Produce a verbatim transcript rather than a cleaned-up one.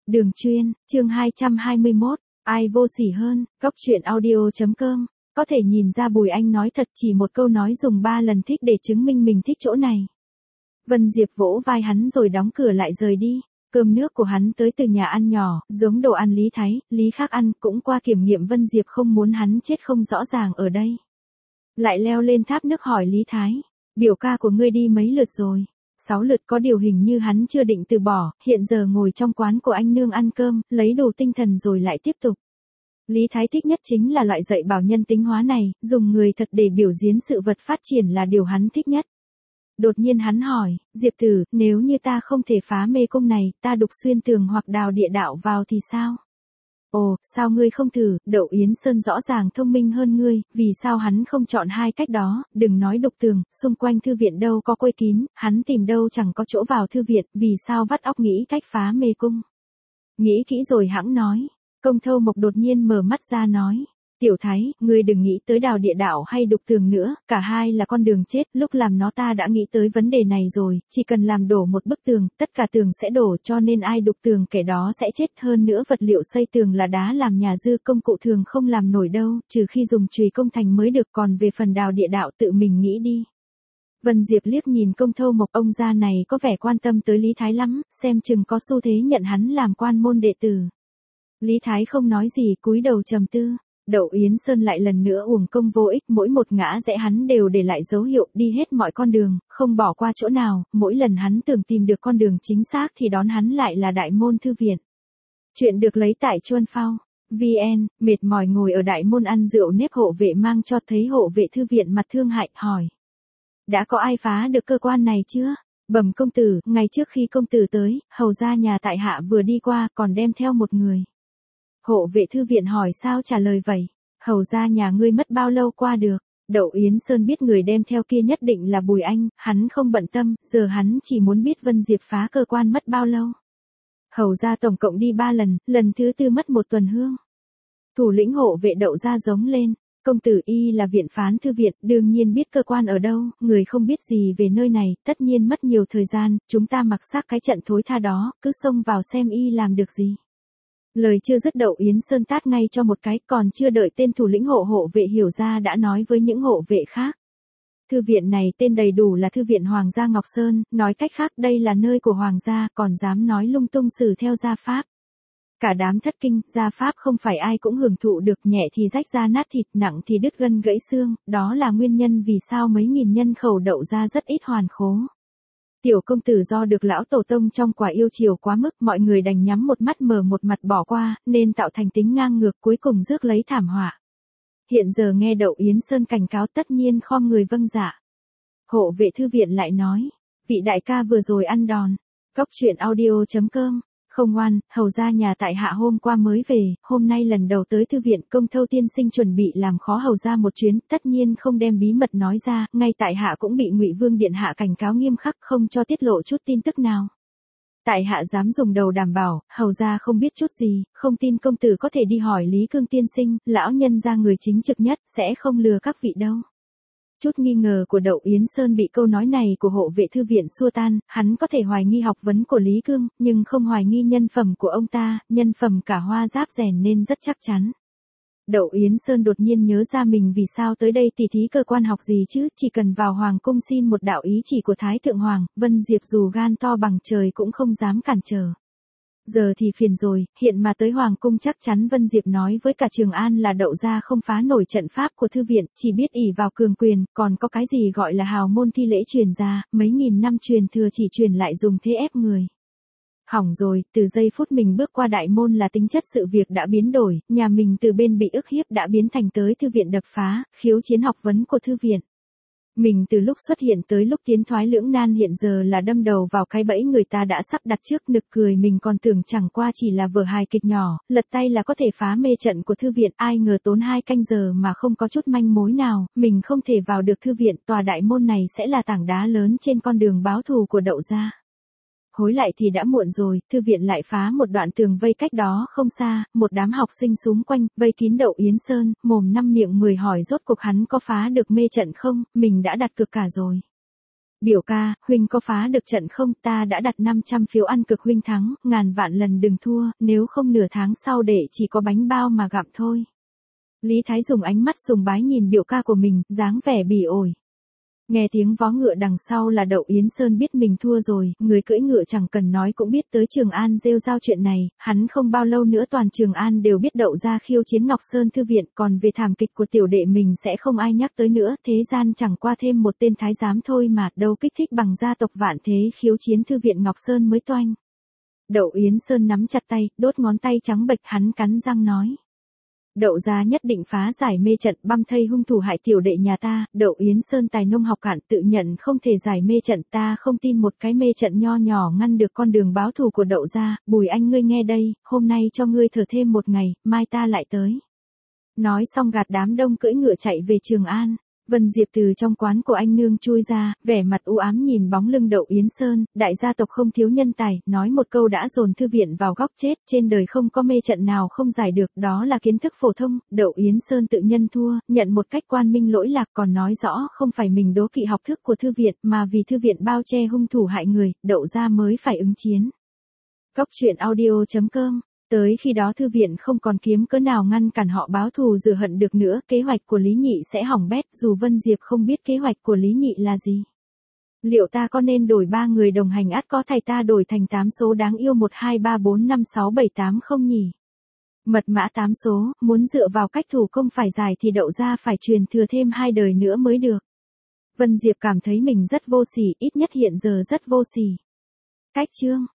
Đường chuyên, chương hai trăm hai mươi mốt, ai vô sỉ hơn, góc truyện audio.com, có thể nhìn ra Bùi Anh nói thật chỉ một câu nói dùng ba lần thích để chứng minh mình thích chỗ này. Vân Diệp vỗ vai hắn rồi đóng cửa lại rời đi. Cơm nước của hắn tới từ nhà ăn nhỏ, giống đồ ăn Lý Thái, Lý Khắc ăn, cũng qua kiểm nghiệm Vân Diệp không muốn hắn chết không rõ ràng ở đây. Lại leo lên tháp nước hỏi Lý Thái, biểu ca của ngươi đi mấy lượt rồi? Sáu lượt, có điều hình như hắn chưa định từ bỏ, hiện giờ ngồi trong quán của anh nương ăn cơm, lấy đủ tinh thần rồi lại tiếp tục. Lý Thái thích nhất chính là loại dạy bảo nhân tính hóa này, dùng người thật để biểu diễn sự vật phát triển là điều hắn thích nhất. Đột nhiên hắn hỏi, Diệp Tử, nếu như ta không thể phá mê cung này, ta đục xuyên tường hoặc đào địa đạo vào thì sao? Ồ, sao ngươi không thử, Đậu Yến Sơn rõ ràng thông minh hơn ngươi, vì sao hắn không chọn hai cách đó, đừng nói đục tường, xung quanh thư viện đâu có quây kín, hắn tìm đâu chẳng có chỗ vào thư viện, vì sao vắt óc nghĩ cách phá mê cung? Nghĩ kỹ rồi hãng nói, Công Thâu Mộc đột nhiên mở mắt ra nói. Tiểu Thái, ngươi đừng nghĩ tới đào địa đạo hay đục tường nữa, cả hai là con đường chết, lúc làm nó ta đã nghĩ tới vấn đề này rồi, chỉ cần làm đổ một bức tường, tất cả tường sẽ đổ cho nên ai đục tường kẻ đó sẽ chết, hơn nữa vật liệu xây tường là đá làm nhà dư công cụ thường không làm nổi đâu, trừ khi dùng chùy công thành mới được, còn về phần đào địa đạo tự mình nghĩ đi. Vân Diệp liếc nhìn Công Thâu Mộc, ông già này có vẻ quan tâm tới Lý Thái lắm, xem chừng có xu thế nhận hắn làm quan môn đệ tử. Lý Thái không nói gì, cúi đầu trầm tư. Đậu Yến Sơn lại lần nữa uổng công vô ích, mỗi một ngã rẽ hắn đều để lại dấu hiệu, đi hết mọi con đường, không bỏ qua chỗ nào, mỗi lần hắn tưởng tìm được con đường chính xác thì đón hắn lại là đại môn thư viện. Chuyện được lấy tại Chuân Phao. vê en, mệt mỏi ngồi ở đại môn ăn rượu nếp, hộ vệ mang cho thấy hộ vệ thư viện mặt thương hại, hỏi. Đã có ai phá được cơ quan này chưa? Bẩm công tử, ngày trước khi công tử tới, hầu ra nhà tại hạ vừa đi qua, còn đem theo một người. Hộ vệ thư viện hỏi sao trả lời vậy? Hầu ra nhà ngươi mất bao lâu qua được? Đậu Yến Sơn biết người đem theo kia nhất định là Bùi Anh, hắn không bận tâm, giờ hắn chỉ muốn biết Vân Diệp phá cơ quan mất bao lâu. Hầu ra tổng cộng đi ba lần, lần thứ tư mất một tuần hương. Thủ lĩnh hộ vệ Đậu ra giống lên. Công tử y là viện phán thư viện, đương nhiên biết cơ quan ở đâu, người không biết gì về nơi này, tất nhiên mất nhiều thời gian, chúng ta mặc xác cái trận thối tha đó, cứ xông vào xem y làm được gì. Lời chưa dứt Đậu Yến Sơn tát ngay cho một cái, còn chưa đợi tên thủ lĩnh hộ hộ vệ hiểu ra đã nói với những hộ vệ khác. Thư viện này tên đầy đủ là Thư viện Hoàng gia Ngọc Sơn, nói cách khác đây là nơi của Hoàng gia, còn dám nói lung tung xử theo gia pháp. Cả đám thất kinh, gia pháp không phải ai cũng hưởng thụ được, nhẹ thì rách da nát thịt, nặng thì đứt gân gãy xương, đó là nguyên nhân vì sao mấy nghìn nhân khẩu Đậu ra rất ít hoàn khố. Tiểu công tử do được lão tổ tông trong quả yêu chiều quá mức, mọi người đành nhắm một mắt mở một mặt bỏ qua, nên tạo thành tính ngang ngược, cuối cùng rước lấy thảm họa. Hiện giờ nghe Đậu Yến Sơn cảnh cáo tất nhiên khom người vâng dạ. Hộ vệ thư viện lại nói, vị đại ca vừa rồi ăn đòn. Góc truyện audio.com. Không ngoan, hầu ra nhà tại hạ hôm qua mới về, hôm nay lần đầu tới thư viện, Công Thâu tiên sinh chuẩn bị làm khó hầu ra một chuyến, tất nhiên không đem bí mật nói ra, ngay tại hạ cũng bị Ngụy Vương điện hạ cảnh cáo nghiêm khắc không cho tiết lộ chút tin tức nào. Tại hạ dám dùng đầu đảm bảo, hầu ra không biết chút gì, không tin công tử có thể đi hỏi Lý Cương tiên sinh, lão nhân ra người chính trực nhất, sẽ không lừa các vị đâu. Chút nghi ngờ của Đậu Yến Sơn bị câu nói này của hộ vệ thư viện xua tan, hắn có thể hoài nghi học vấn của Lý Cương, nhưng không hoài nghi nhân phẩm của ông ta, nhân phẩm cả hoa giáp rèn nên rất chắc chắn. Đậu Yến Sơn đột nhiên nhớ ra mình vì sao tới đây tỉ thí cơ quan học gì chứ, chỉ cần vào Hoàng cung xin một đạo ý chỉ của Thái Thượng Hoàng, Vân Diệp dù gan to bằng trời cũng không dám cản trở. Giờ thì phiền rồi, hiện mà tới Hoàng cung chắc chắn Vân Diệp nói với cả Trường An là Đậu ra không phá nổi trận pháp của thư viện, chỉ biết ỷ vào cường quyền, còn có cái gì gọi là hào môn thi lễ truyền ra, mấy nghìn năm truyền thừa chỉ truyền lại dùng thế ép người. Hỏng rồi, từ giây phút mình bước qua đại môn là tính chất sự việc đã biến đổi, nhà mình từ bên bị ức hiếp đã biến thành tới thư viện đập phá, khiếu chiến học vấn của thư viện. Mình từ lúc xuất hiện tới lúc tiến thoái lưỡng nan hiện giờ là đâm đầu vào cái bẫy người ta đã sắp đặt trước, nực cười mình còn tưởng chẳng qua chỉ là vở hài kịch nhỏ, lật tay là có thể phá mê trận của thư viện, ai ngờ tốn hai canh giờ mà không có chút manh mối nào, mình không thể vào được thư viện, tòa đại môn này sẽ là tảng đá lớn trên con đường báo thù của Đậu gia. Hối lại thì đã muộn rồi, thư viện lại phá một đoạn tường vây cách đó không xa, một đám học sinh xúm quanh, vây kín Đậu Yến Sơn, mồm năm miệng mười hỏi rốt cuộc hắn có phá được mê trận không, mình đã đặt cược cả rồi. Biểu ca, huynh có phá được trận không? Ta đã đặt năm trăm phiếu ăn cực huynh thắng, ngàn vạn lần đừng thua, nếu không nửa tháng sau để chỉ có bánh bao mà gặm thôi. Lý Thái dùng ánh mắt sùng bái nhìn biểu ca của mình, dáng vẻ bỉ ổi. Nghe tiếng vó ngựa đằng sau là Đậu Yến Sơn biết mình thua rồi, người cưỡi ngựa chẳng cần nói cũng biết tới Trường An rêu rao chuyện này, hắn không bao lâu nữa toàn Trường An đều biết Đậu gia khiêu chiến Ngọc Sơn Thư viện, còn về thảm kịch của tiểu đệ mình sẽ không ai nhắc tới nữa, thế gian chẳng qua thêm một tên thái giám thôi mà, đâu kích thích bằng gia tộc Vạn Thế khiếu chiến Thư viện Ngọc Sơn mới toanh. Đậu Yến Sơn nắm chặt tay, đốt ngón tay trắng bệch, hắn cắn răng nói. Đậu gia nhất định phá giải mê trận, băm thây hung thủ hại tiểu đệ nhà ta. Đậu Yến Sơn tài nông học cạn, tự nhận không thể giải mê trận, ta không tin một cái mê trận nho nhỏ ngăn được con đường báo thù của Đậu gia. Bùi Anh ngươi nghe đây, hôm nay cho ngươi thở thêm một ngày, mai ta lại tới. Nói xong gạt đám đông cưỡi ngựa chạy về Trường An. Vân Diệp từ trong quán của anh nương chui ra, vẻ mặt u ám nhìn bóng lưng Đậu Yến Sơn, đại gia tộc không thiếu nhân tài, nói một câu đã dồn thư viện vào góc chết, trên đời không có mê trận nào không giải được, đó là kiến thức phổ thông. Đậu Yến Sơn tự nhân thua, nhận một cách quan minh lỗi lạc, còn nói rõ không phải mình đố kỵ học thức của thư viện, mà vì thư viện bao che hung thủ hại người, Đậu gia mới phải ứng chiến. Cốc truyện audio chấm com. Tới khi đó thư viện không còn kiếm cớ nào ngăn cản họ báo thù rửa hận được nữa, kế hoạch của Lý Nhị sẽ hỏng bét, dù Vân Diệp không biết kế hoạch của Lý Nhị là gì. Liệu ta có nên đổi ba người đồng hành ắt có thầy ta đổi thành tám số đáng yêu một hai ba bốn năm sáu bảy tám không nhỉ? Mật mã tám số, muốn dựa vào cách thủ công phải giải thì Đậu gia phải truyền thừa thêm hai đời nữa mới được. Vân Diệp cảm thấy mình rất vô sỉ, ít nhất hiện giờ rất vô sỉ. Cách chương